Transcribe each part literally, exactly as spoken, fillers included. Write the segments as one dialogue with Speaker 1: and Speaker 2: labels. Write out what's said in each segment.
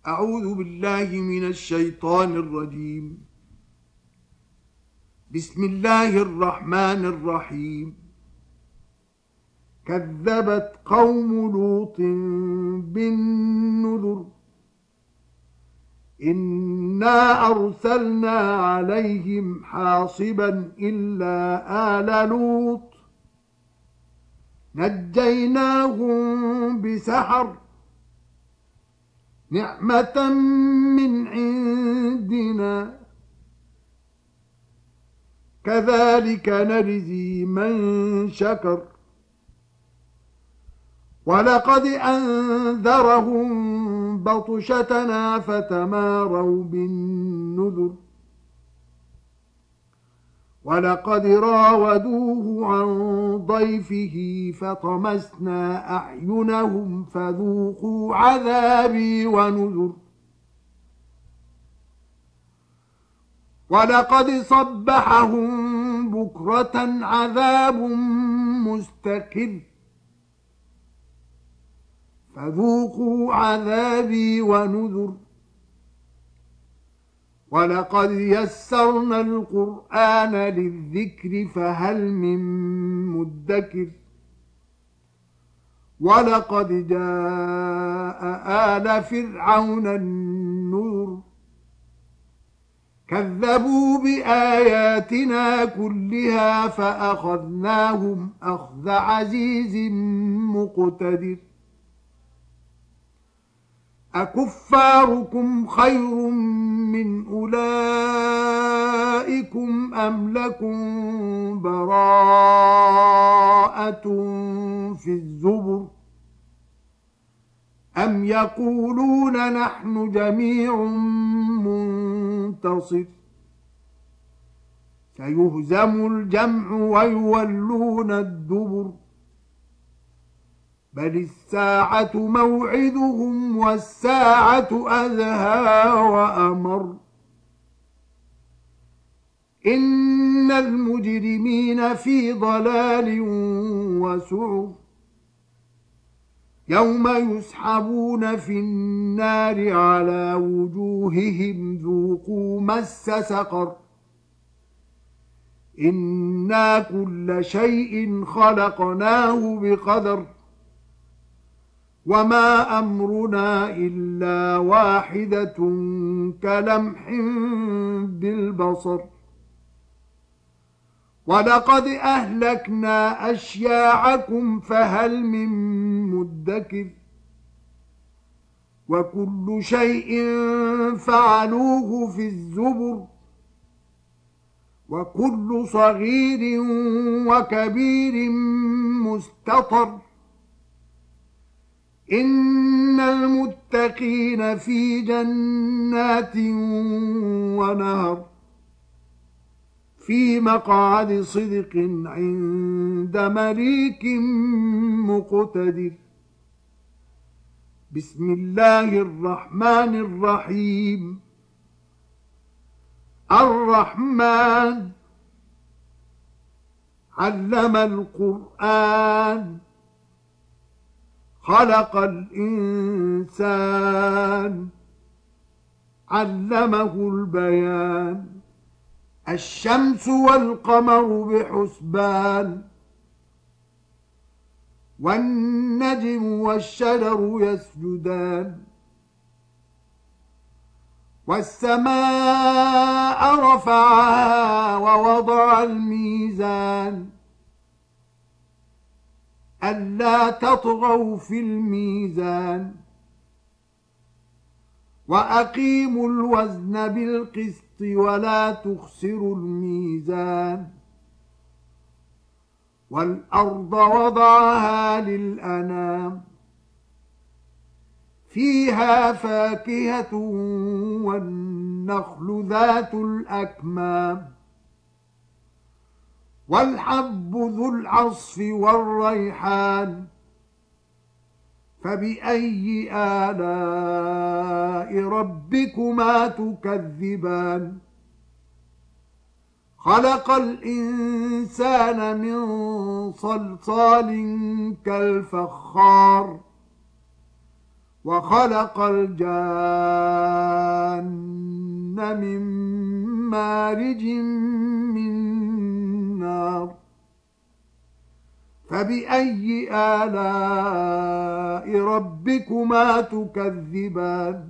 Speaker 1: أعوذ بالله من الشيطان الرجيم. بسم الله الرحمن الرحيم. كذبت قوم لوط بالنذر إنا أرسلنا عليهم حاصبا إلا آل لوط نجيناهم بسحر نعمة من عندنا كذلك نجزي من شكر ولقد أنذرهم بطشتنا فتماروا بالنذر ولقد راودوه عن ضيفه فطمسنا أعينهم فذوقوا عذابي ونذر ولقد صبحهم بكرة عذاب مستقر فذوقوا عذابي ونذر ولقد يسرنا القرآن للذكر فهل من مدكر ولقد جاء آل فرعون النذر كذبوا بآياتنا كلها فأخذناهم أخذ عزيز مقتدر أكفاركم خير من أولئكم أم لكم براءة في الزبر أم يقولون نحن جميع منتصر سيهزم الجمع ويولون الدبر بل الساعة موعدهم والساعة أدهى وأمر إن المجرمين في ضلال وسعر يوم يسحبون في النار على وجوههم ذوقوا مس سقر إنا كل شيء خلقناه بقدر وما أمرنا إلا واحدة كلمح بالبصر ولقد أهلكنا أشياعكم فهل من مدكر وكل شيء فعلوه في الزبر وكل صغير وكبير مستطر إن المتقين في جنات ونهر في مقعد صدق عند مليك مقتدر بسم الله الرحمن الرحيم. الرحمن علم القرآن خلق الإنسان علمه البيان الشمس والقمر بحسبان والنجم والشجر يسجدان والسماء رفعها ووضع الميزان ألا تطغوا في الميزان وأقيموا الوزن بالقسط ولا تخسروا الميزان والأرض وضعها للأنام فيها فاكهة والنخل ذات الأكمام والحب ذو العصف والريحان فبأي آلاء ربكما تكذبان خلق الإنسان من صلصال كالفخار وخلق الجان من مارج من نار فبأي آلاء ربكما تكذبان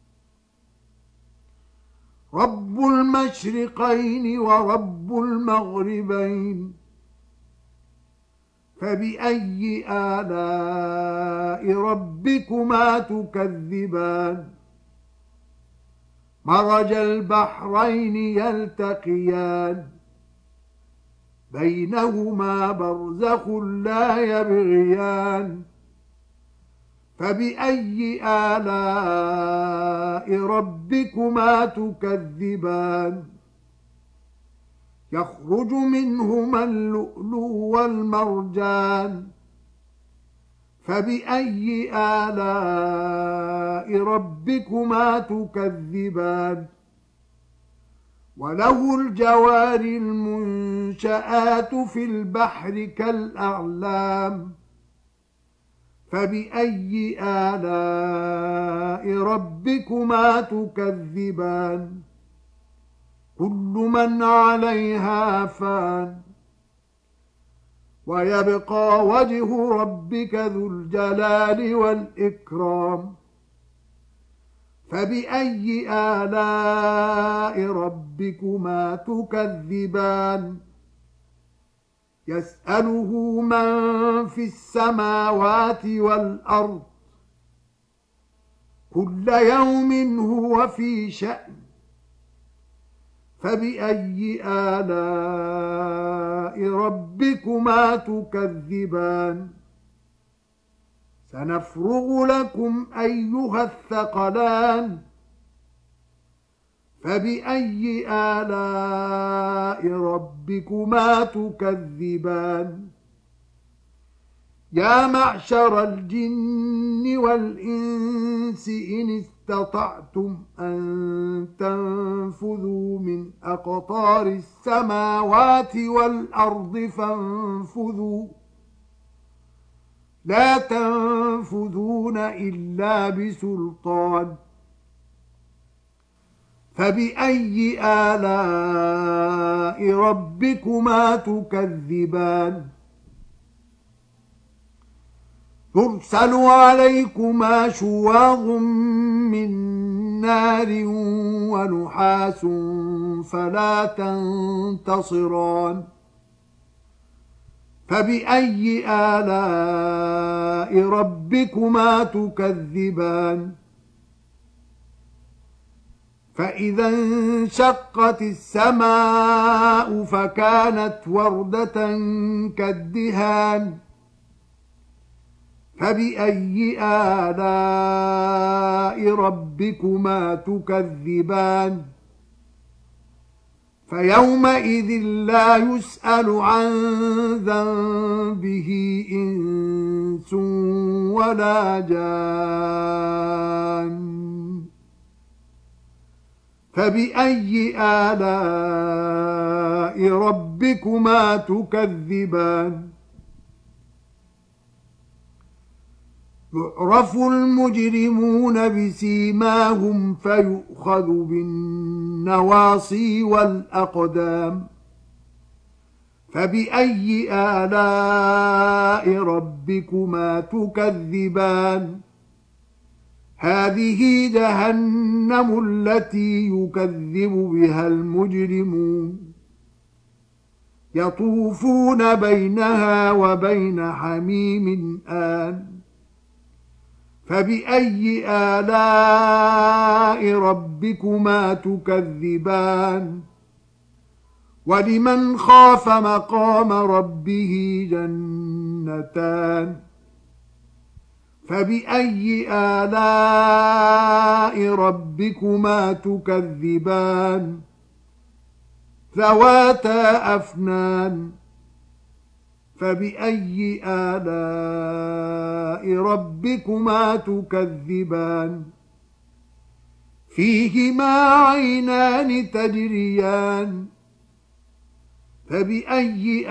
Speaker 1: رب المشرقين ورب المغربين فبأي آلاء ربكما تكذبان مرج البحرين يلتقيان بينهما برزخ لا يبغيان فبأي آلاء ربكما تكذبان يخرج منهما اللؤلؤ والمرجان فبأي آلاء ربكما تكذبان وله الجوار المنشآت في البحر كالأعلام فبأي آلاء ربكما تكذبان كل من عليها فان ويبقى وجه ربك ذو الجلال والإكرام فبأي آلاء ربكما تكذبان يسأله من في السماوات والأرض كل يوم هو في شأن فبأي آلاء ربكما تكذبان سنفرغ لكم أيها الثقلان فبأي آلاء ربكما تكذبان يا معشر الجن والإنس إن استطعتم أن تنفذوا من أقطار السماوات والأرض فانفذوا لا تنفذون إلا بسلطان فبأي آلاء ربكما تكذبان يرسل عليكما شواظ من نار ونحاس فلا تنتصران فبأي آلاء ربكما تكذبان فإذا انشقت السماء فكانت وردة كالدهان فبأي آلاء ربكما تكذبان فيومئذ لا يسأل عن ذنبه إنس ولا جان فبأي آلاء ربكما تكذبان يعرف المجرمون بسيماهم فيؤخذ بالنواصي والأقدام فبأي آلاء ربكما تكذبان هذه جهنم التي يكذب بها المجرمون يطوفون بينها وبين حميم آن فبأي آلاء ربكما تكذبان ولمن خاف مقام ربه جنتان فبأي آلاء ربكما تكذبان ذواتا أفنان فبأي آلاء ربكما تكذبان فيهما عينان تجريان فبأي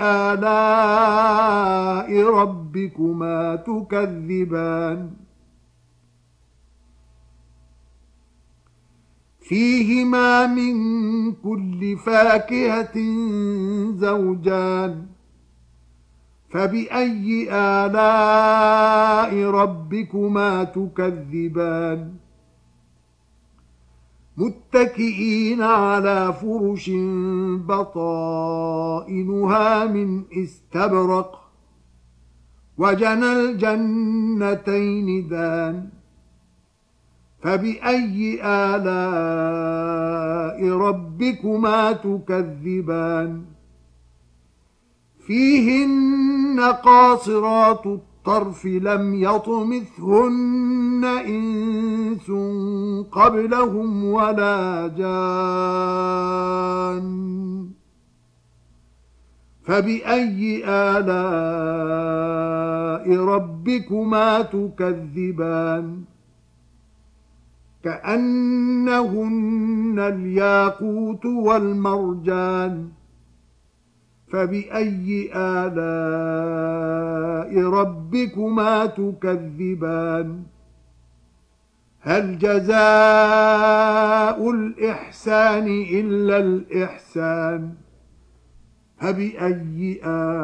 Speaker 1: آلاء ربكما تكذبان فيهما من كل فاكهة زوجان فبأي آلاء ربكما تكذبان متكئين على فرش بطائنها من استبرق وجنى الجنتين دان فبأي آلاء ربكما تكذبان فيهن قاصرات الطرف لم يطمثهن إنس قبلهم ولا جان فبأي آلاء ربكما تكذبان كأنهن الياقوت والمرجان فبأي آلاء ربكما تكذبان هل جزاء الإحسان إلا الإحسان فبأي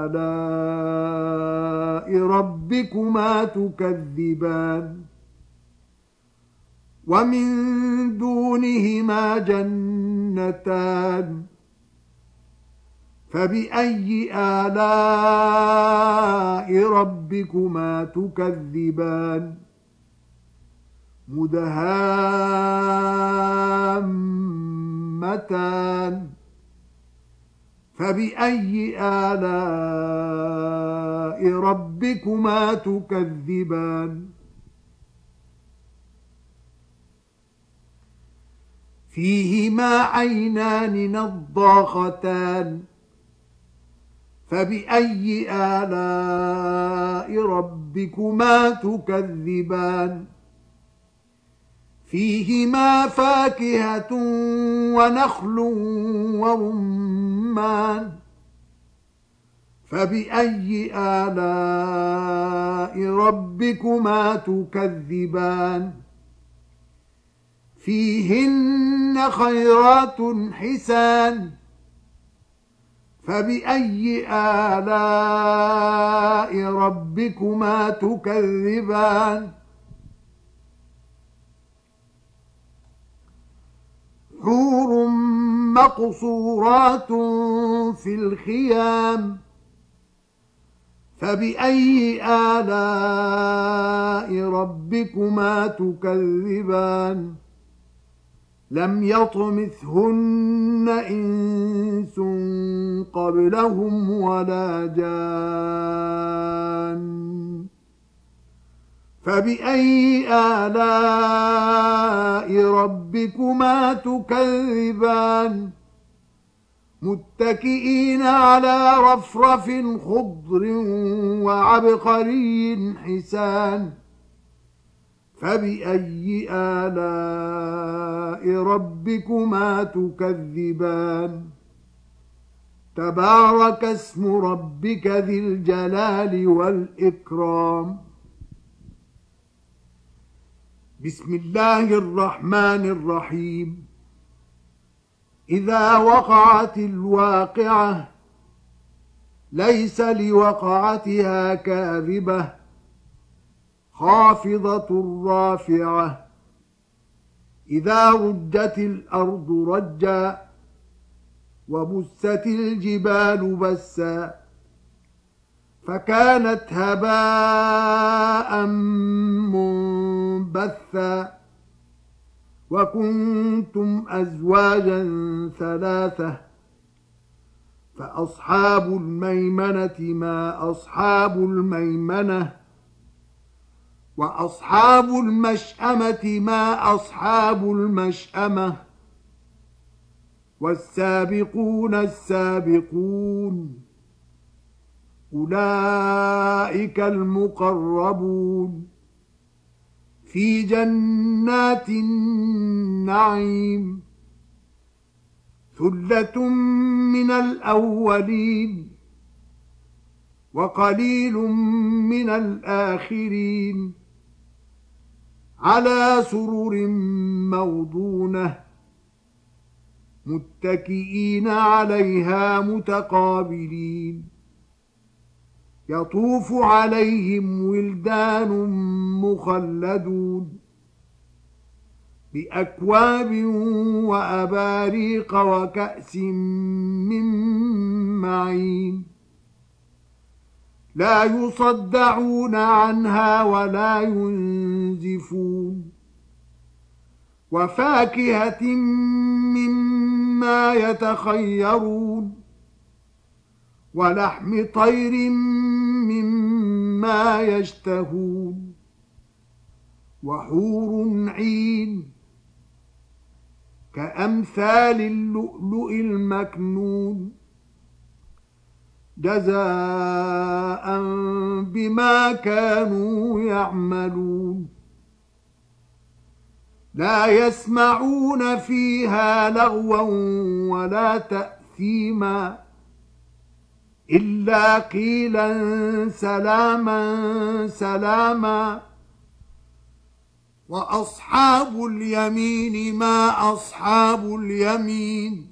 Speaker 1: آلاء ربكما تكذبان ومن دونهما جنتان فبأي آلاء ربكما تكذبان مدهامتان فبأي آلاء ربكما تكذبان فيهما عينان نضاختان فبأي آلاء ربكما تكذبان فيهما فاكهة ونخل ورمان فبأي آلاء ربكما تكذبان فيهن خيرات حسان فبأي آلاء ربكما تكذبان حور مقصورات في الخيام فبأي آلاء ربكما تكذبان لم يطمثهن إنس قبلهم ولا جان فبأي آلاء ربكما تكذبان متكئين على رفرف خضر وعبقري حسان فبأي آلاء ربكما تكذبان تبارك اسم ربك ذي الجلال والإكرام بسم الله الرحمن الرحيم إذا وقعت الواقعة ليس لوقعتها كاذبة خافضة رافعة إذا رجت الأرض رجا وبست الجبال بسا فكانت هباء منبثا وكنتم أزواجا ثلاثة فأصحاب الميمنة ما أصحاب الميمنة وأصحاب المشأمة ما أصحاب المشأمة والسابقون السابقون أولئك المقربون في جنات النعيم ثلة من الأولين وقليل من الآخرين على سرر موضونة متكئين عليها متقابلين يطوف عليهم ولدان مخلدون بأكواب وأباريق وكأس من معين لا يصدعون عنها ولا ينزفون وفاكهة مما يتخيرون ولحم طير مما يشتهون وحور عين كأمثال اللؤلؤ المكنون جزاء بما كانوا يعملون لا يسمعون فيها لغوا ولا تأثيما إلا قيلا سلاما سلاما وأصحاب اليمين ما أصحاب اليمين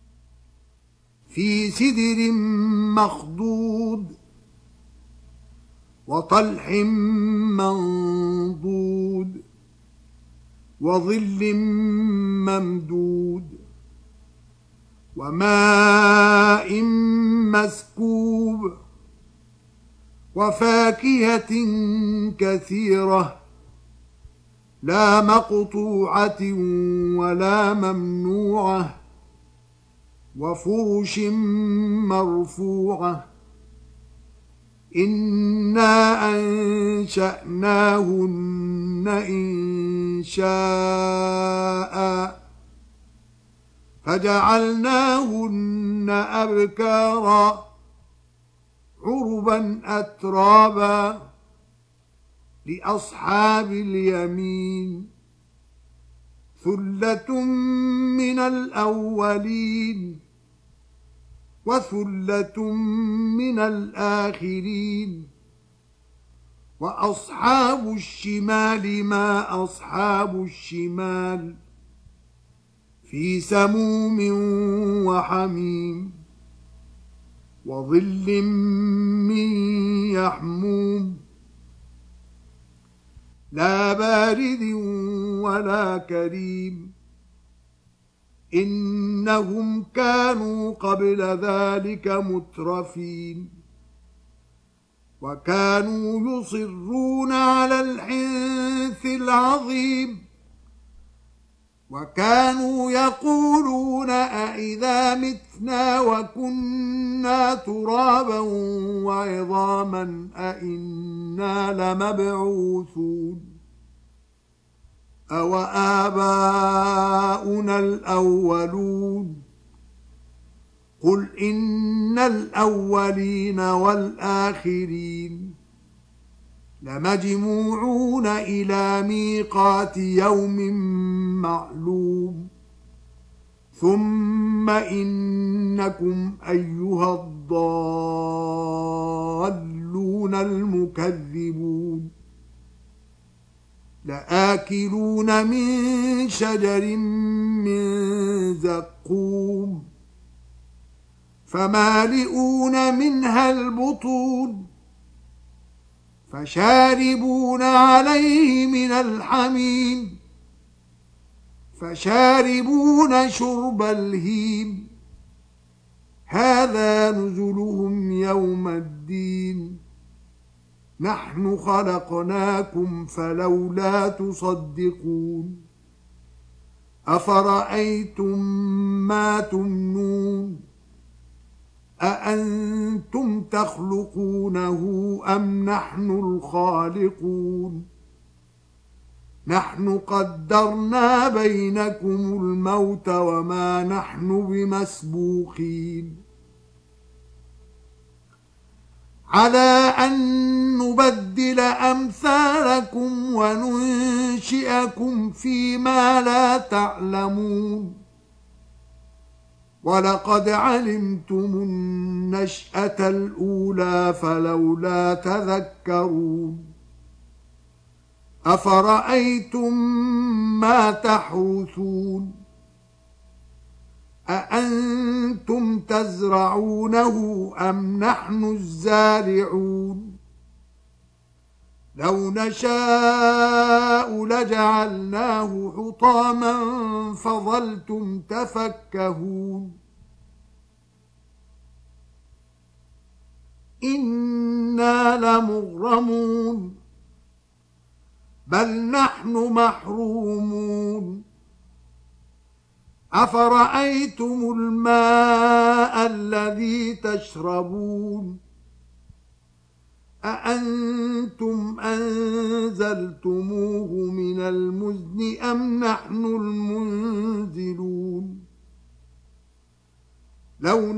Speaker 1: في سدر مخضود وطلح منضود وظل ممدود وماء مسكوب وفاكهة كثيرة لا مقطوعة ولا ممنوعة وفرش مرفوعة إنا أنشأناهن إن شاء فجعلناهن أبكارا عربا أترابا لأصحاب اليمين ثلة من الأولين وثلة من الآخرين وأصحاب الشمال ما أصحاب الشمال في سموم وحميم وظل من يحموم لا بارد ولا كريم إنهم كانوا قبل ذلك مترفين وكانوا يصرون على الحنث العظيم وكانوا يقولون أئذا متنا وكنا ترابا وعظاما أئنا لمبعوثون أو آباؤنا الأولون قل إن الأولين والآخرين لمجموعون إلى ميقات يوم معلوم ثم إنكم أيها الضالون المكذبون لآكلون من شجر من زقوم فمالئون منها البطون فشاربون عليه من الحميم فشاربون شرب الهيم هذا نزلهم يوم الدين نحن خلقناكم فلولا تصدقون أفرأيتم ما تمنون أأنتم تخلقونه أم نحن الخالقون نحن قدرنا بينكم الموت وما نحن بمسبوقين على أن نبدل أمثالكم وننشئكم فيما لا تعلمون ولقد علمتم النشأة الأولى فلولا تذكرون أفرأيتم ما تحرثون أأنتم تزرعونه أم نحن الزارعون لو نشاء لجعلناه حطاما فظلتم تفكهون إنا لمغرمون بل نحن محرومون أفرأيتم الماء الذي تشربون أأنتم أنزلتموه من المزن أم نحن المنزلون لو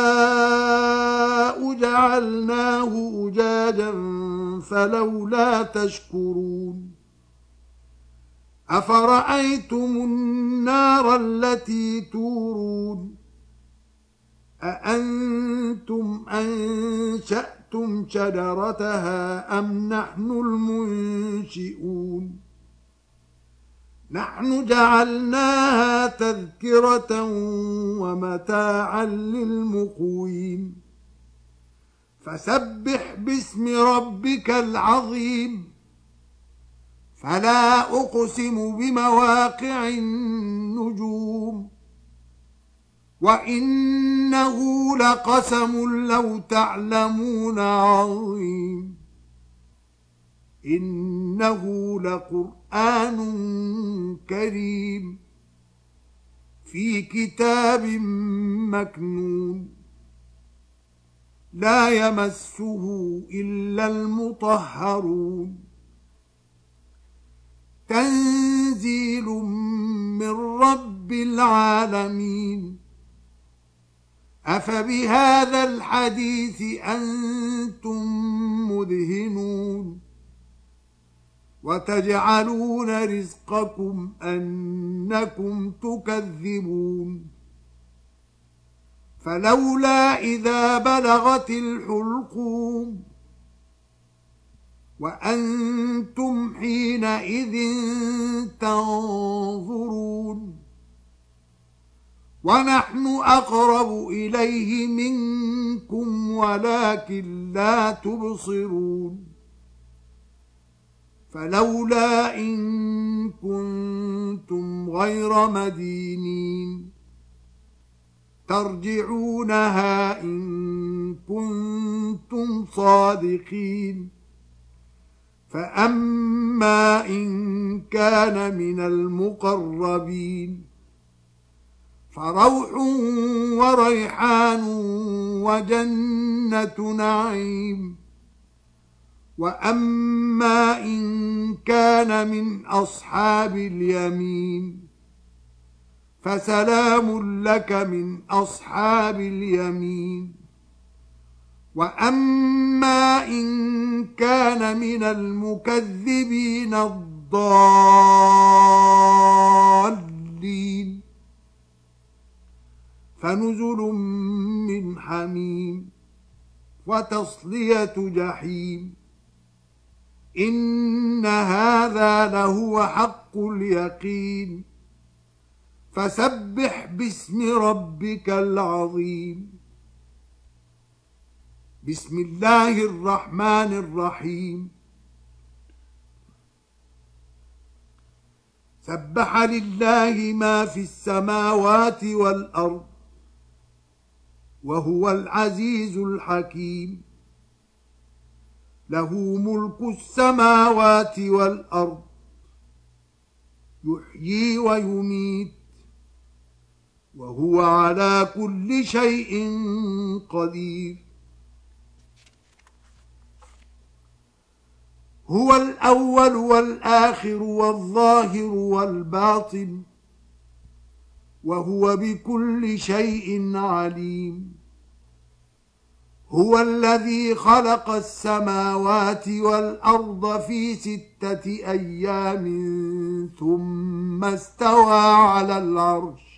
Speaker 1: نشاء جعلناه أجاجا فلولا تشكرون أفرأيتم النار التي تورون أأنتم أنشأتم شجرتها أم نحن المنشئون نحن جعلناها تذكرة ومتاعا للمقوين فسبح باسم ربك العظيم فلا أقسم بمواقع النجوم وإنه لقسم لو تعلمون عظيم إنه لقرآن كريم في كتاب مكنون لا يمسه إلا المطهرون تنزيل من رب العالمين أفبهذا الحديث أنتم مدهنون وتجعلون رزقكم أنكم تكذبون فلولا إذا بلغت الحلقوم وأنتم حينئذ تنظرون ونحن أقرب إليه منكم ولكن لا تبصرون فلولا إن كنتم غير مدينين ترجعونها إن كنتم صادقين فأما إن كان من المقربين فروح وريحان وجنة نعيم وأما إن كان من أصحاب اليمين فسلام لك من أصحاب اليمين وأما إن كان من المكذبين الضالين فنزل من حميم وتصلية جحيم إن هذا لهو حق اليقين فسبح باسم ربك العظيم بسم الله الرحمن الرحيم سبح لله ما في السماوات والأرض وهو العزيز الحكيم له ملك السماوات والأرض يحيي ويميت وهو على كل شيء قدير هو الأول والآخر والظاهر والباطن وهو بكل شيء عليم هو الذي خلق السماوات والأرض في ستة أيام ثم استوى على العرش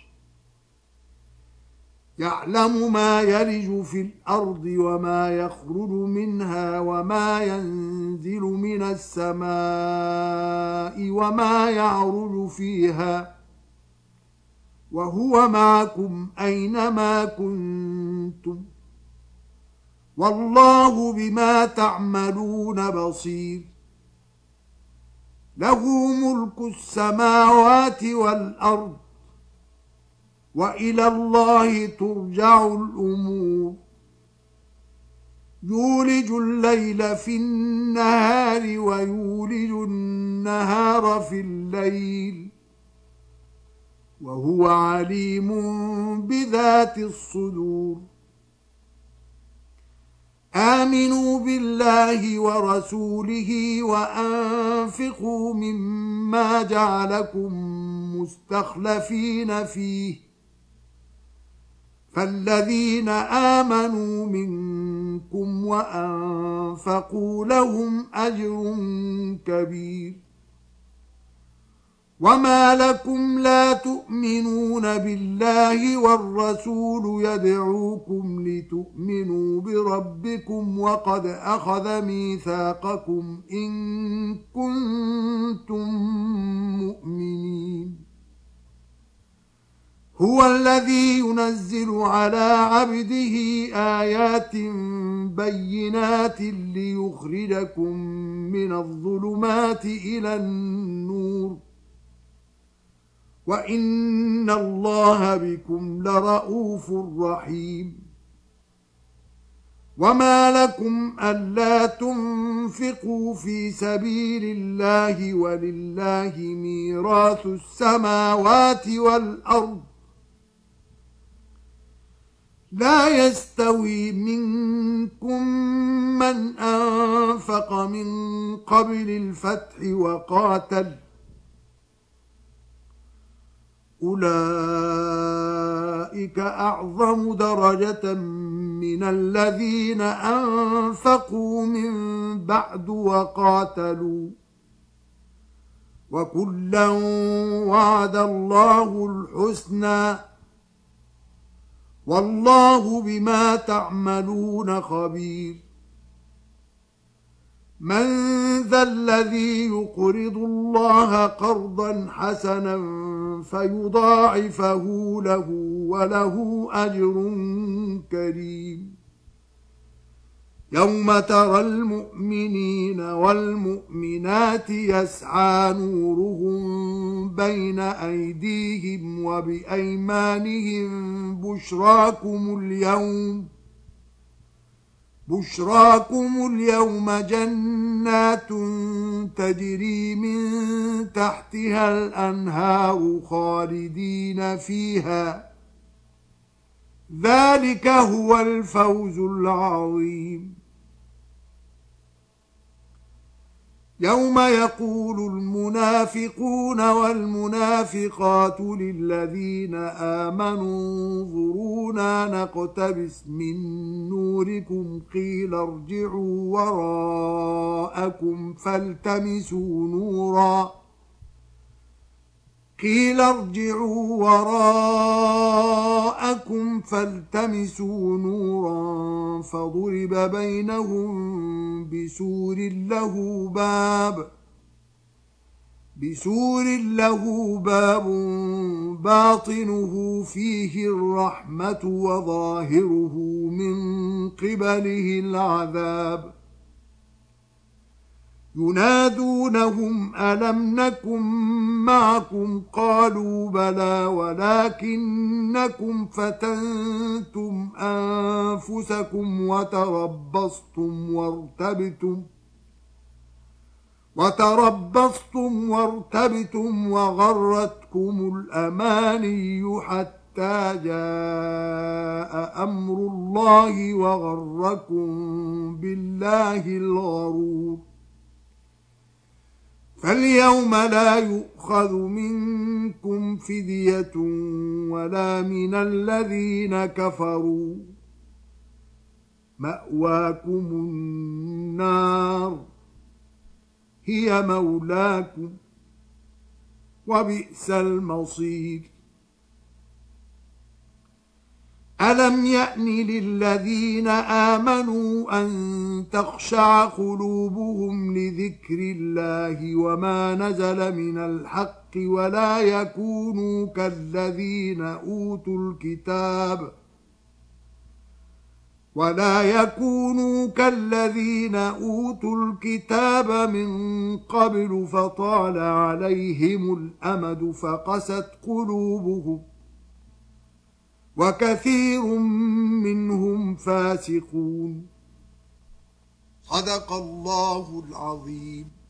Speaker 1: يعلم ما يلج في الأرض وما يخرج منها وما ينزل من السماء وما يعرج فيها وهو معكم أينما كنتم والله بما تعملون بصير له ملك السماوات والأرض وإلى الله ترجع الأمور يولج الليل في النهار ويولج النهار في الليل وهو عليم بذات الصدور آمنوا بالله ورسوله وأنفقوا مما جعلكم مستخلفين فيه فالذين آمنوا منكم وأنفقوا لهم أجر كبير وما لكم لا تؤمنون بالله والرسول يدعوكم لتؤمنوا بربكم وقد أخذ ميثاقكم إن كنتم مؤمنين هو الذي ينزل على عبده آيات بينات ليخرجكم من الظلمات إلى النور وإن الله بكم لرؤوف رحيم وما لكم ألا تنفقوا في سبيل الله ولله ميراث السماوات والأرض لا يستوي منكم من أنفق من قبل الفتح وقاتل أولئك أعظم درجة من الذين أنفقوا من بعد وقاتلوا وكلا وعد الله الحسنى والله بما تعملون خبير من ذا الذي يقرض الله قرضا حسنا فيضاعفه له وله أجر كريم يوم ترى المؤمنين والمؤمنات يسعى نورهم بين أيديهم وبأيمانهم بشراكم اليوم بشراكم اليوم جنات تجري من تحتها الأنهار خالدين فيها ذلك هو الفوز العظيم يوم يقول المنافقون والمنافقات للذين آمنوا انظرونا نقتبس من نوركم قيل ارجعوا وراءكم فالتمسوا نورا قيل ارجعوا وراءكم فالتمسوا نورا فضرب بينهم بسور له باب بسور له باب باطنه فيه الرحمة وظاهره من قبله العذاب ينادونهم ألم نكن معكم قالوا بلى ولكنكم فتنتم أنفسكم وتربصتم وارتبتم وتربصتم وارتبتم وغرتكم الأماني حتى جاء أمر الله وغركم بالله الغرور فاليوم لا يؤخذ منكم فدية ولا من الذين كفروا مأواكم النار هي مولاكم وبئس المصير ألم يأن للذين آمنوا أن تخشع قلوبهم لذكر الله وما نزل من الحق ولا يكونوا كالذين أوتوا الكتاب ولا يكونوا كالذين أوتوا الكتاب من قبل فطال عليهم الأمد فقست قلوبهم وكثير منهم فاسقون. صدق الله العظيم.